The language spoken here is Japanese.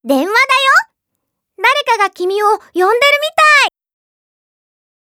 電話だよ。誰かが君を呼んでるみ